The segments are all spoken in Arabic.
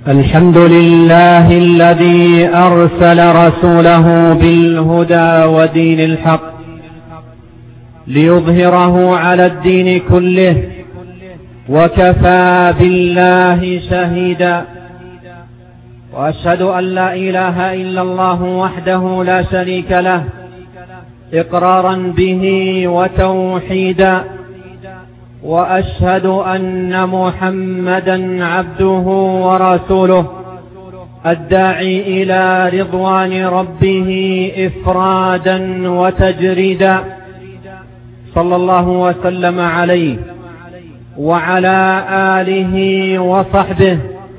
الحمد لله الذي أرسل رسوله بالهدى ودين الحق ليظهره على الدين كله، وكفى بالله شهيدا. وأشهد أن لا إله إلا الله وحده لا شريك له إقرارا به وتوحيدا، وأشهد أن محمدا عبده ورسوله الداعي إلى رضوان ربه إفرادا وتجريدا، صلى الله وسلم عليه وعلى آله وصحبه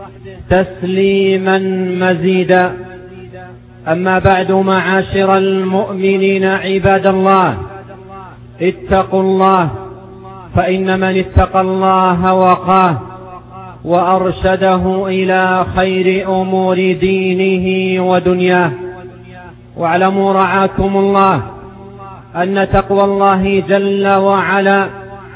تسليما مزيدا. أما بعد، معاشر المؤمنين عباد الله، اتقوا الله، فإن من اتقى الله وقاه وأرشده إلى خير أمور دينه ودنياه. واعلموا رعاكم الله أن تقوى الله جل وعلا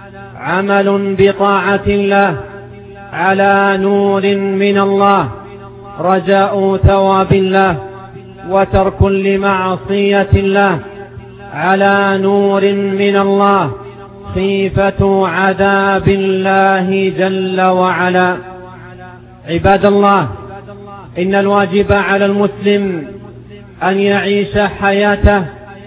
عمل بطاعة الله على نور من الله، رجاء ثواب الله، وترك لمعصية الله على نور من الله، خيفة عذاب الله جل وعلا. عباد الله، إن الواجب على المسلم أن يعيش حياته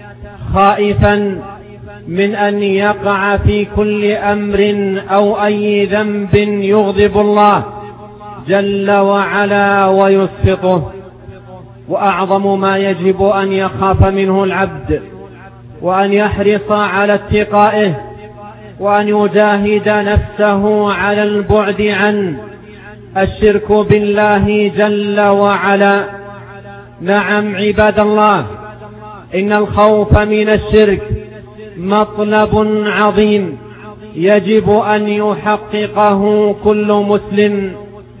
خائفا من أن يقع في كل أمر أو أي ذنب يغضب الله جل وعلا ويسخطه. وأعظم ما يجب أن يخاف منه العبد وأن يحرص على اتقائه وأن يجاهد نفسه على البعد عن الشرك بالله جل وعلا. نعم عباد الله، إن الخوف من الشرك مطلب عظيم يجب أن يحققه كل مسلم.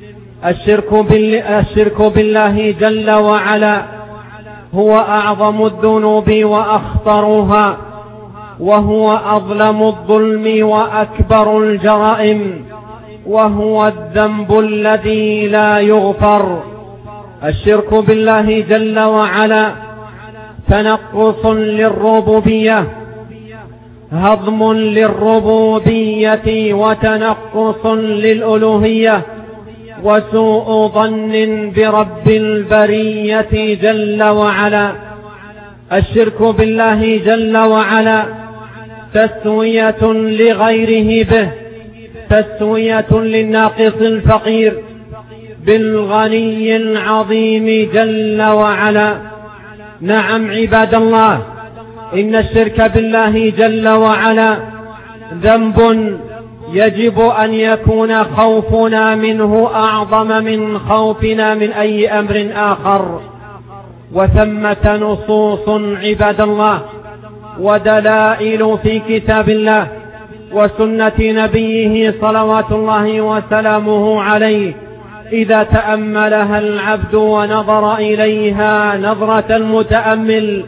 الشرك بالله جل وعلا هو أعظم الذنوب وأخطرها، وهو أظلم الظلم وأكبر الجرائم، وهو الذنب الذي لا يغفر. الشرك بالله جل وعلا تنقص للربوبية، هضم للربوبية، وتنقص للألوهية، وسوء ظن برب البرية جل وعلا. الشرك بالله جل وعلا تسوية لغيره به، تسوية للناقص الفقير بالغني العظيم جل وعلا. نعم عباد الله، إن الشرك بالله جل وعلا ذنب يجب أن يكون خوفنا منه أعظم من خوفنا من أي أمر آخر. وثمة نصوص عباد الله ودلائل في كتاب الله وسنة نبيه صلوات الله وسلامه عليه، إذا تأملها العبد ونظر إليها نظرة المتأمل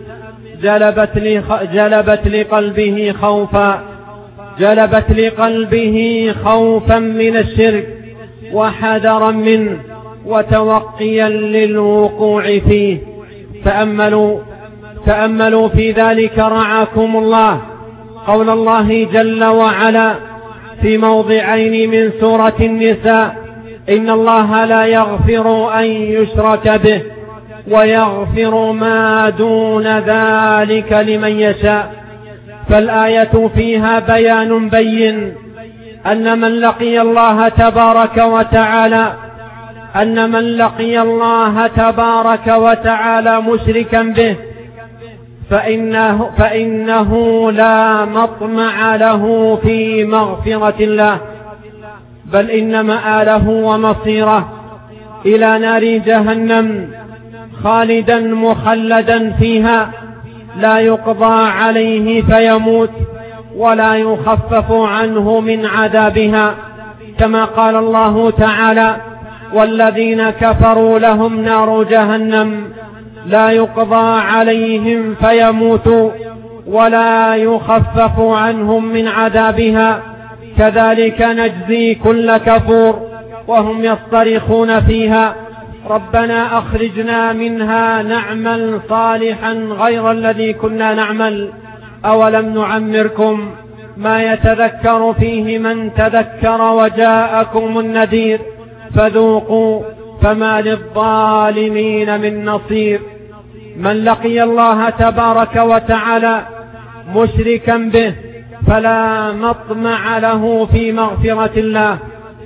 جلبت لقلبه خوفا من الشرك وحذرا منه وتوقيا للوقوع فيه. تأملوا في ذلك رعاكم الله قول الله جل وعلا في موضعين من سورة النساء: إن الله لا يغفر أن يشرك به ويغفر ما دون ذلك لمن يشاء. فالآية فيها بيان بين أن من لقي الله تبارك وتعالى مشركا به فإنه لا مطمع له في مغفرة الله، بل إن مآله ومصيره إلى نار جهنم خالدا مخلدا فيها، لا يقضى عليه فيموت ولا يخفف عنه من عذابها، كما قال الله تعالى: والذين كفروا لهم نار جهنم لا يقضى عليهم فيموتوا ولا يخفف عنهم من عذابها كذلك نجزي كل كفور. وهم يصطرخون فيها ربنا أخرجنا منها نعمل صالحا غير الذي كنا نعمل أولم نعمركم ما يتذكر فيه من تذكر وجاءكم النذير فذوقوا فما للظالمين من نصير. من لقي الله تبارك وتعالى مشركا به فلا مطمع له في مغفرة الله.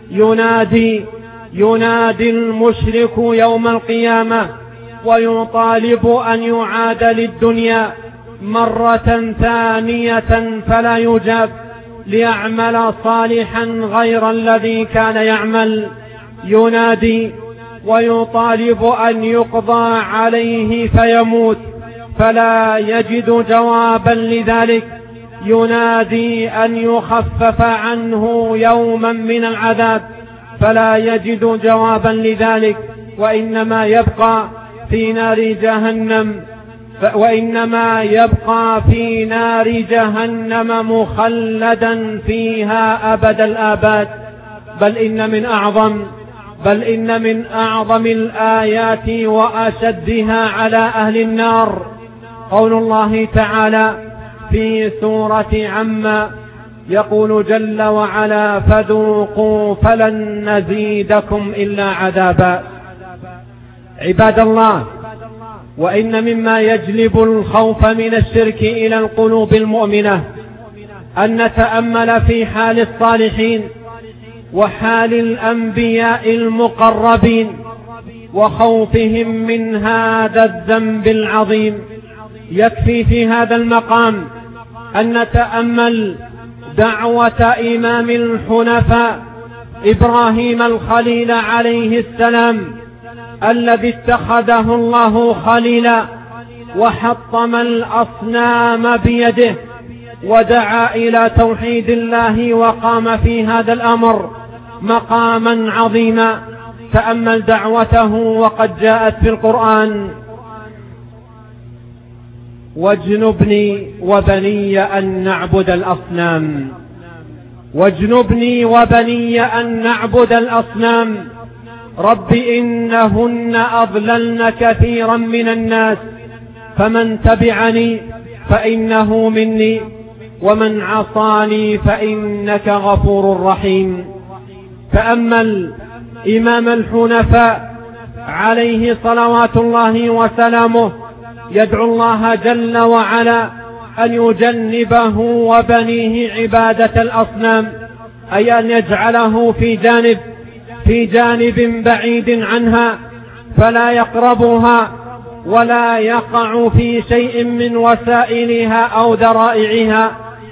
ينادي المشرك يوم القيامة ويطالب أن يعاد للدنيا مرة ثانية فلا يجاب ليعمل صالحا غير الذي كان يعمل. ينادي ويطالب أن يقضى عليه فيموت فلا يجد جوابا لذلك. ينادي أن يخفف عنه يوما من العذاب فلا يجد جوابا لذلك، وإنما يبقى في نار جهنم مخلدا فيها أبد الآباد. بل إن من أعظم الآيات وأشدها على أهل النار قول الله تعالى في سورة عما يقول جل وعلا فذوقوا فلن نزيدكم إلا عذابا. عباد الله، وإن مما يجلب الخوف من الشرك إلى القلوب المؤمنة أن نتأمل في حال الصالحين وحال الأنبياء المقربين وخوفهم من هذا الذنب العظيم. يكفي في هذا المقام أن نتأمل دعوة إمام الحنفاء إبراهيم الخليل عليه السلام الذي اتخذه الله خليلا وحطم الأصنام بيده ودعا إلى توحيد الله وقام في هذا الأمر مقاما عظيما. تأمل دعوته وقد جاءت في القرآن واجنبني وبني أن نعبد الأصنام. واجنبني وبني أن نعبد الأصنام رب إنهن أضللن كثيرا من الناس فمن تبعني فإنه مني ومن عصاني فإنك غفور رحيم. تأمل إمام الحنفاء عليه صلوات الله وسلامه يدعو الله جل وعلا أن يجنبه وبنيه عبادة الأصنام، أي أن يجعله في جانب بعيد عنها فلا يقربها ولا يقع في شيء من وسائلها أو ذرائعها.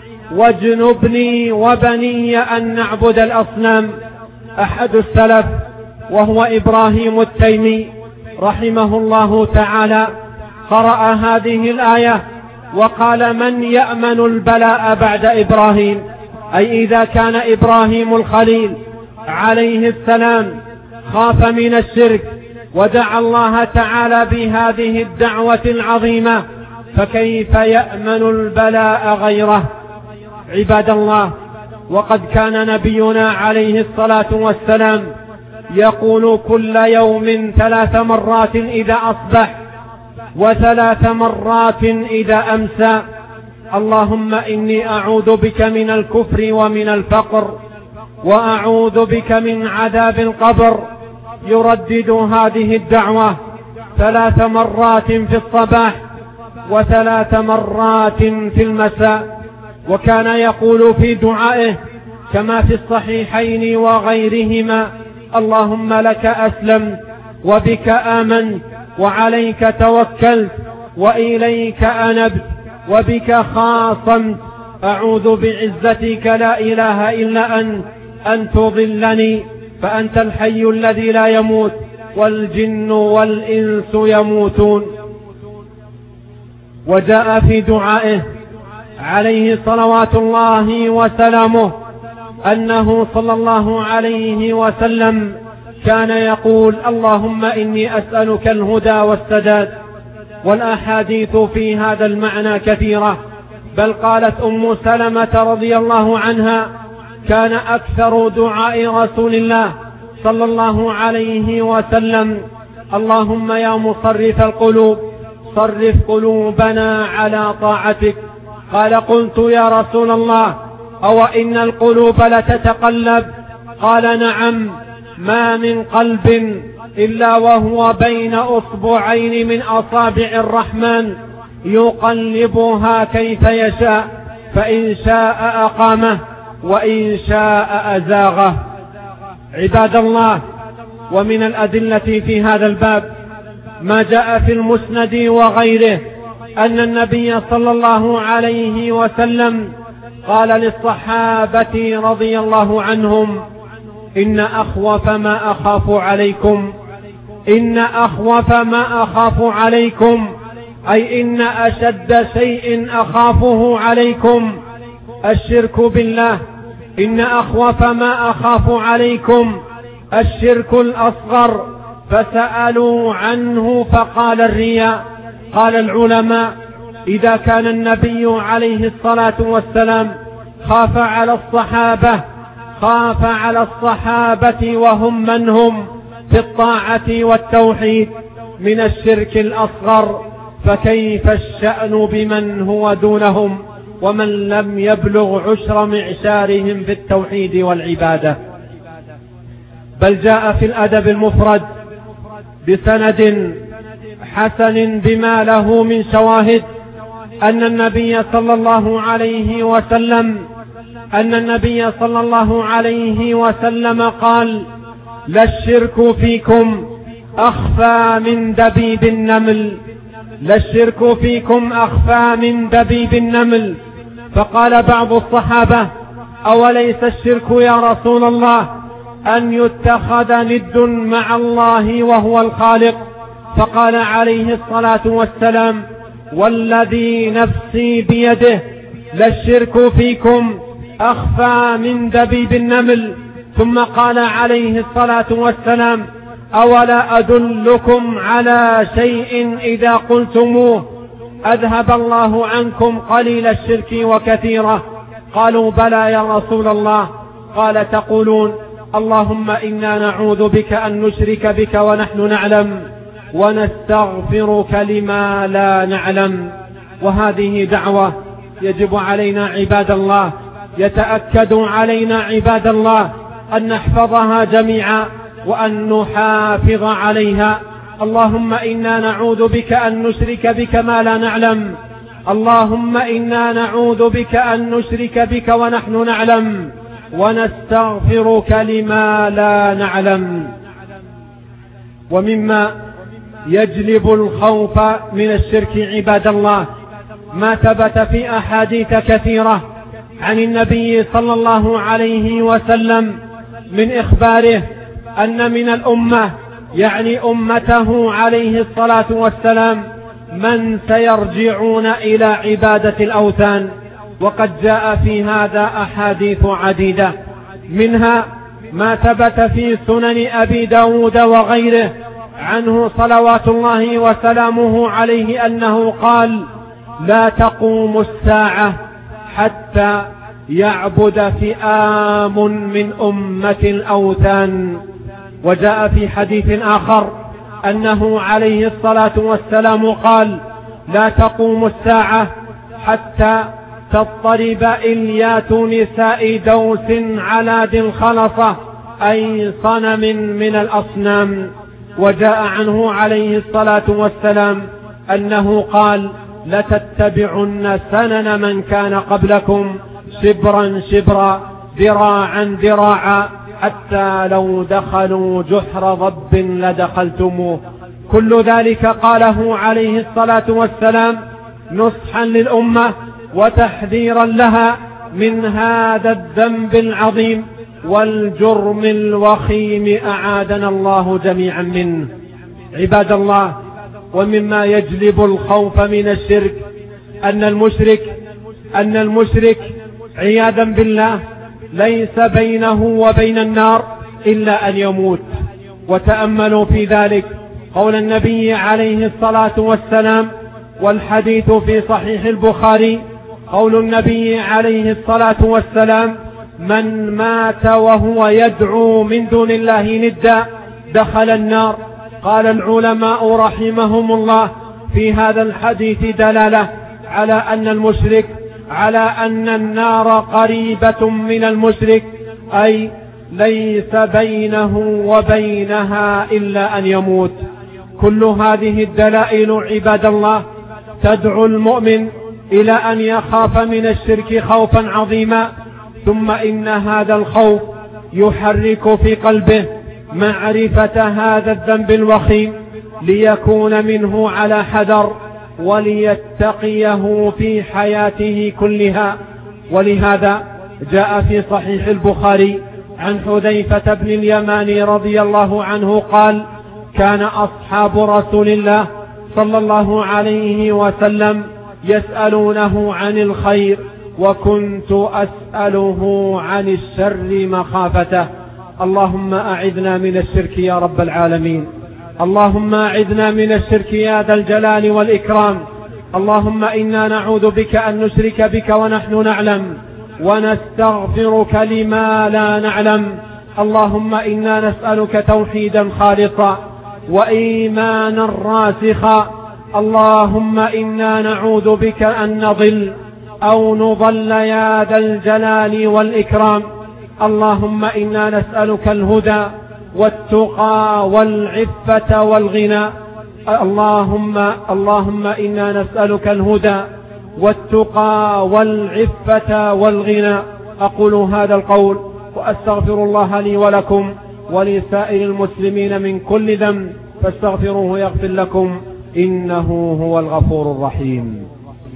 واجنبني وبني أن نعبد الأصنام. أحد السلف وهو إبراهيم التيمي رحمه الله تعالى قرأ هذه الآية وقال من يأمن البلاء بعد إبراهيم؟ أي إذا كان إبراهيم الخليل عليه السلام خاف من الشرك ودعا الله تعالى بهذه الدعوة العظيمة فكيف يأمن البلاء غيره؟ عباد الله، وقد كان نبينا عليه الصلاة والسلام يقول كل يوم 3 مرات إذا أصبح و3 مرات إذا أمسى اللهم إني أعوذ بك من الكفر ومن الفقر وأعوذ بك من عذاب القبر. يردد هذه الدعوة 3 مرات في الصباح و3 مرات في المساء. وكان يقول في دعائه كما في الصحيحين وغيرهما اللهم لك أسلمت وبك آمنت وعليك توكلت وإليك أنبت وبك خاصمت أعوذ بعزتك لا إله إلا أنت أن تضلني فأنت الحي الذي لا يموت والجن والإنس يموتون. وجاء في دعائه عليه صلوات الله وسلامه أنه صلى الله عليه وسلم كان يقول اللهم إني أسألك الهدى والسداد. والأحاديث في هذا المعنى كثيرة، بل قالت أم سلمة رضي الله عنها كان أكثر دعاء رسول الله صلى الله عليه وسلم اللهم يا مصرف القلوب صرف قلوبنا على طاعتك. قال قلت يا رسول الله أو إن القلوب لتتقلب؟ قال نعم، ما من قلب إلا وهو بين أصبعين من أصابع الرحمن يقلبها كيف يشاء، فإن شاء أقامه وإن شاء أزاغه. عباد الله، ومن الأدلة في هذا الباب ما جاء في المسند وغيره أن النبي صلى الله عليه وسلم قال للصحابة رضي الله عنهم: إن أخوف ما أخاف عليكم أي إن أشد شيء أخافه عليكم الشرك بالله. إن أخوف ما أخاف عليكم الشرك الأصغر. فسألوا عنه فقال الرياء. قال العلماء: إذا كان النبي عليه الصلاة والسلام خاف على الصحابة وهم من هم في الطاعة والتوحيد من الشرك الأصغر، فكيف الشأن بمن هو دونهم ومن لم يبلغ عشر معشارهم في التوحيد والعبادة؟ بل جاء في الأدب المفرد بسند حسن بما له من شواهد أن النبي صلى الله عليه وسلم قال: لا الشرك فيكم أخفى من دبيب النمل. فقال بعض الصحابة: أوليس الشرك يا رسول الله أن يتخذ ند مع الله وهو الخالق؟ فقال عليه الصلاة والسلام: والذي نفسي بيده للشرك فيكم أخفى من دبيب النمل. ثم قال عليه الصلاة والسلام: أولا أدلكم على شيء إذا قلتموه أذهب الله عنكم قليل الشرك وكثيره؟ قالوا: بلى يا رسول الله. قال: تقولون: اللهم إنا نعوذ بك أن نشرك بك ونحن نعلم ونستغفرك لما لا نعلم. وهذه دعوة يجب علينا عباد الله، يتأكد علينا عباد الله أن نحفظها جميعا وأن نحافظ عليها. اللهم إنا نعوذ بك أن نشرك بك ما لا نعلم. اللهم إنا نعوذ بك أن نشرك بك ونحن نعلم ونستغفرك لما لا نعلم. ومما يجلب الخوف من الشرك عباد الله ما ثبت في أحاديث كثيرة عن النبي صلى الله عليه وسلم من إخباره أن من الأمة، يعني أمته عليه الصلاة والسلام، من سيرجعون إلى عبادة الأوثان. وقد جاء في هذا أحاديث عديدة، منها ما ثبت في سنن أبي داود وغيره عنه صلوات الله وسلامه عليه أنه قال: لا تقوم الساعة حتى يعبد فئام من أمة الأوثان. وجاء في حديث آخر أنه عليه الصلاة والسلام قال: لا تقوم الساعة حتى تضطرب إليات نساء دوس على ذي الخلصة، أي صنم من الأصنام. وجاء عنه عليه الصلاة والسلام أنه قال: لتتبعن سنن من كان قبلكم شبرا شبرا ذراعا ذراعا حتى لو دخلوا جحر ضب لدخلتموه. كل ذلك قاله عليه الصلاة والسلام نصحا للأمة وتحذيرا لها من هذا الذنب العظيم والجرم الوخيم أعاذنا الله جميعا منه. عباد الله، ومما يجلب الخوف من الشرك أن المشرك عياذا بالله ليس بينه وبين النار إلا أن يموت. وتأملوا في ذلك قول النبي عليه الصلاة والسلام، والحديث في صحيح البخاري، قول النبي عليه الصلاة والسلام: من مات وهو يدعو من دون الله ندا دخل النار. قال العلماء رحمهم الله في هذا الحديث دلالة على أن النار قريبة من المشرك، أي ليس بينه وبينها إلا أن يموت. كل هذه الدلائل عباد الله تدعو المؤمن إلى أن يخاف من الشرك خوفا عظيما، ثم إن هذا الخوف يحرك في قلبه معرفة هذا الذنب الوخيم ليكون منه على حذر وليتقيه في حياته كلها. ولهذا جاء في صحيح البخاري عن حذيفة بن اليمان رضي الله عنه قال: كان أصحاب رسول الله صلى الله عليه وسلم يسألونه عن الخير وكنت أسأله عن الشر مخافته. اللهم أعذنا من الشرك يا رب العالمين، اللهم أعذنا من الشرك يا ذا الجلال والإكرام. اللهم إنا نعوذ بك أن نشرك بك ونحن نعلم، ونستغفرك لما لا نعلم. اللهم إنا نسألك توحيدا خالصا وإيمانا راسخا. اللهم إنا نعوذ بك أن نضل أو نضل يا ذا الجلال والإكرام. اللهم إنا نسألك الهدى والتقى والعفة والغنى. اللهم إنا نسألك الهدى والتقى والعفة والغنى. أقول هذا القول وأستغفر الله لي ولكم ولسائر المسلمين من كل ذنب فاستغفروه يغفر لكم، إنه هو الغفور الرحيم.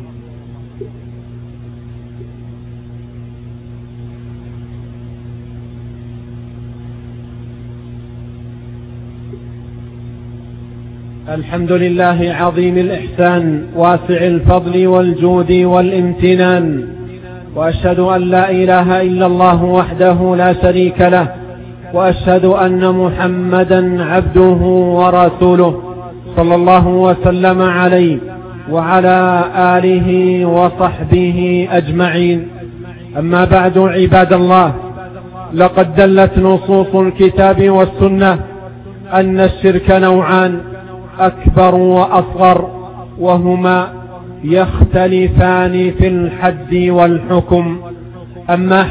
الحمد لله عظيم الإحسان واسع الفضل والجود والامتنان، وأشهد أن لا إله إلا الله وحده لا شريك له، وأشهد أن محمدا عبده ورسوله صلى الله وسلم عليه وعلى آله وصحبه أجمعين. أما بعد عباد الله، لقد دلت نصوص الكتاب والسنة أن الشرك نوعان: أكبر وأصغر، وهما يختلفان في الحد والحكم. أما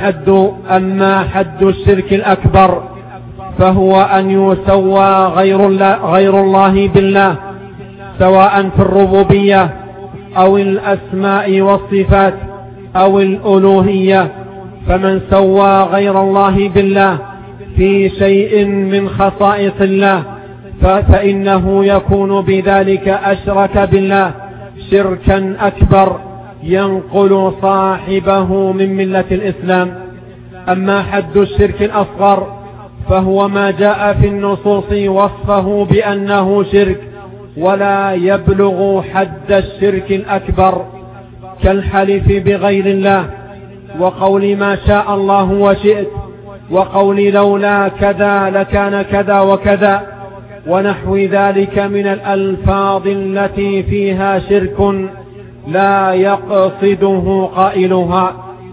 حد الشرك الأكبر فهو أن يسوى غير الله بالله، سواء في الربوبية أو الأسماء والصفات أو الألوهية. فمن سوى غير الله بالله في شيء من خصائص الله فإنه يكون بذلك أشرك بالله شركا أكبر ينقل صاحبه من ملة الإسلام. أما حد الشرك الأصغر فهو ما جاء في النصوص وصفه بأنه شرك ولا يبلغ حد الشرك الأكبر، كالحلف بغير الله، وقول ما شاء الله وشئت، وقول لولا كذا لكان كذا وكذا، ونحو ذلك من الألفاظ التي فيها شرك لا يقصده قائلها.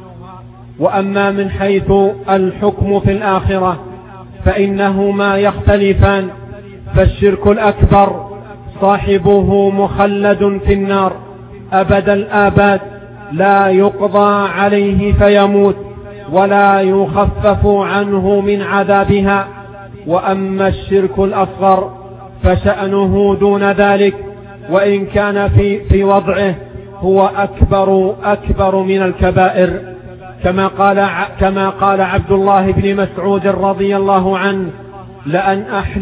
وأما من حيث الحكم في الآخرة فإنهما يختلفان. فالشرك الأكبر صاحبه مخلد في النار أبد الآباد، لا يقضى عليه فيموت ولا يخفف عنه من عذابها. وأما الشرك الأصغر فشأنه دون ذلك، وإن كان في وضعه هو أكبر من الكبائر، كما قال عبد الله بن مسعود رضي الله عنه: لأن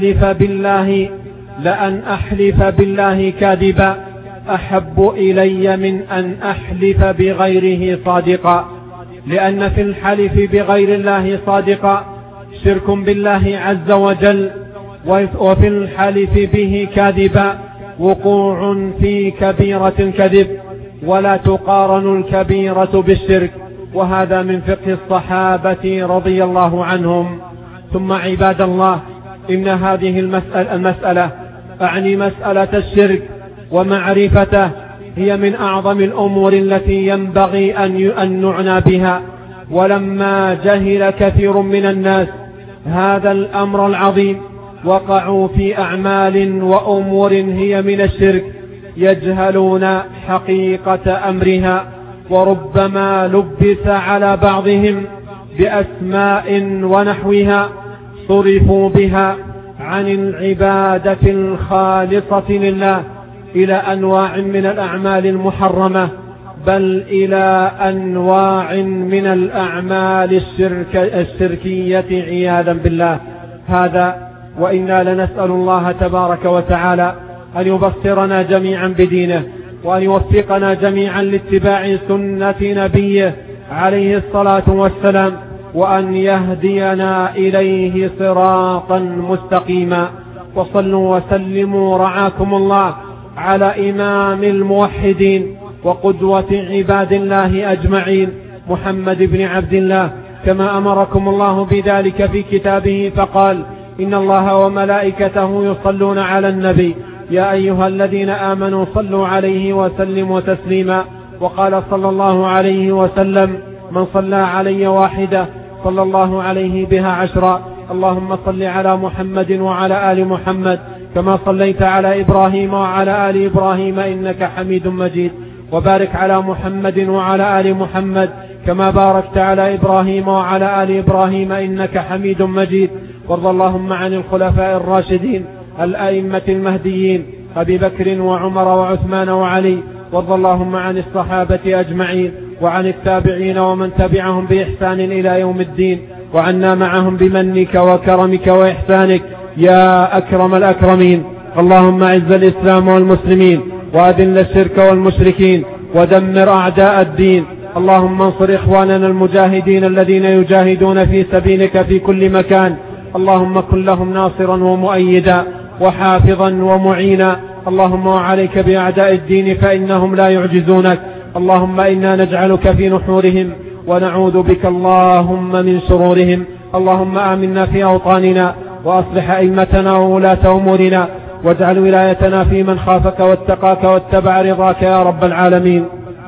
أحلف بالله كاذبا أحب إلي من أن أحلف بغيره صادقا. لأن في الحلف بغير الله صادقا شرك بالله عز وجل، وفي الحلف به كاذبا وقوع في كبيرة الكذب، ولا تقارن الكبيرة بالشرك. وهذا من فقه الصحابة رضي الله عنهم. ثم عباد الله، إن هذه المسألة أعني مسألة الشرك ومعرفته هي من أعظم الأمور التي ينبغي أن نعنى بها. ولما جهل كثير من الناس هذا الأمر العظيم وقعوا في أعمال وأمور هي من الشرك يجهلون حقيقة أمرها، وربما لبس على بعضهم بأسماء ونحوها صرفوا بها عن العبادة الخالصة لله إلى أنواع من الأعمال المحرمة، بل إلى أنواع من الأعمال الشركية عياذا بالله. هذا وإنا لنسأل الله تبارك وتعالى أن يبصرنا جميعا بدينه، وأن يوفقنا جميعا لاتباع سنة نبيه عليه الصلاة والسلام، وأن يهدينا إليه صراطا مستقيما. وصلوا وسلموا رعاكم الله على إمام الموحدين وقدوة عباد الله أجمعين محمد بن عبد الله، كما أمركم الله بذلك في كتابه فقال: إن الله وملائكته يصلون على النبي يا أيها الذين آمنوا صلوا عليه وسلموا تسليما. وقال صلى الله عليه وسلم: من صلى علي واحدة صلى الله عليه بها 10. اللهم صل على محمد وعلى آل محمد كما صليت على إبراهيم وعلى آل إبراهيم إنك حميد مجيد، وبارك على محمد وعلى آل محمد كما باركت على إبراهيم وعلى آل إبراهيم إنك حميد مجيد. وارض اللهم عن الخلفاء الراشدين الأئمة المهديين أبي بكر وعمر وعثمان وعلي، وارض اللهم عن الصحابة أجمعين وعن التابعين ومن تبعهم بإحسان إلى يوم الدين، وعنا معهم بمنك وكرمك وإحسانك يا أكرم الأكرمين. اللهم أعز الإسلام والمسلمين وأذل الشرك والمشركين ودمر أعداء الدين. اللهم انصر إخواننا المجاهدين الذين يجاهدون في سبيلك في كل مكان، اللهم كن لهم ناصرا ومؤيدا وحافظا ومعينا. اللهم وعليك بأعداء الدين فإنهم لا يعجزونك. اللهم إنا نجعلك في نحورهم ونعوذ بك اللهم من شرورهم. اللهم آمنا في أوطاننا وأصلح أئمتنا وولاة أمورنا، واجعل ولايتنا في من خافك واتقاك واتبع رضاك يا رب العالمين.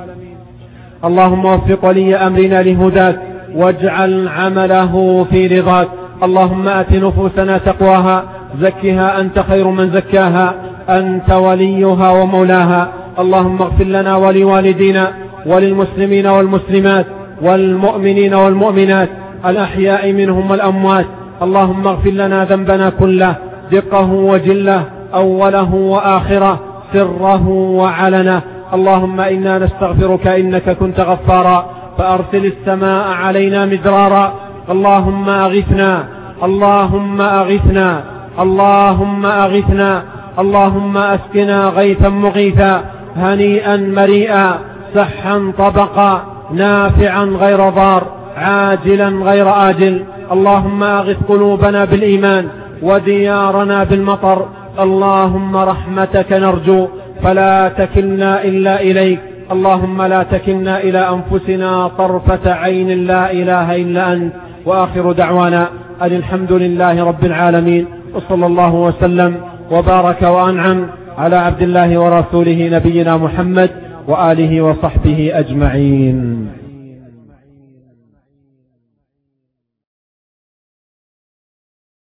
اللهم وفق ولي أمرنا لهداك واجعل عمله في رضاك. اللهم آت نفوسنا تقواها زكها أنت خير من زكاها أنت وليها ومولاها. اللهم اغفر لنا ولوالدينا وللمسلمين والمسلمات والمؤمنين والمؤمنات الأحياء منهم والأموات. اللهم اغفر لنا ذنبنا كله دقه وجله أوله وآخره سره وعلنه. اللهم إنا نستغفرك إنك كنت غفارا فأرسل السماء علينا مدرارا. اللهم أغثنا اللهم أغثنا اللهم أغثنا. اللهم أسقنا غيثا مغيثا هنيئا مريئا سحا طبقا نافعا غير ضار عاجلا غير آجل. اللهم أغث قلوبنا بالإيمان وديارنا بالمطر. اللهم رحمتك نرجو فلا تكلنا إلا إليك. اللهم لا تكلنا إلى أنفسنا طرفة عين لا إله إلا أنت. وآخر دعوانا أن الحمد لله رب العالمين، وصلى الله وسلم وبارك وأنعم على عبد الله ورسوله نبينا محمد وآله وصحبه أجمعين.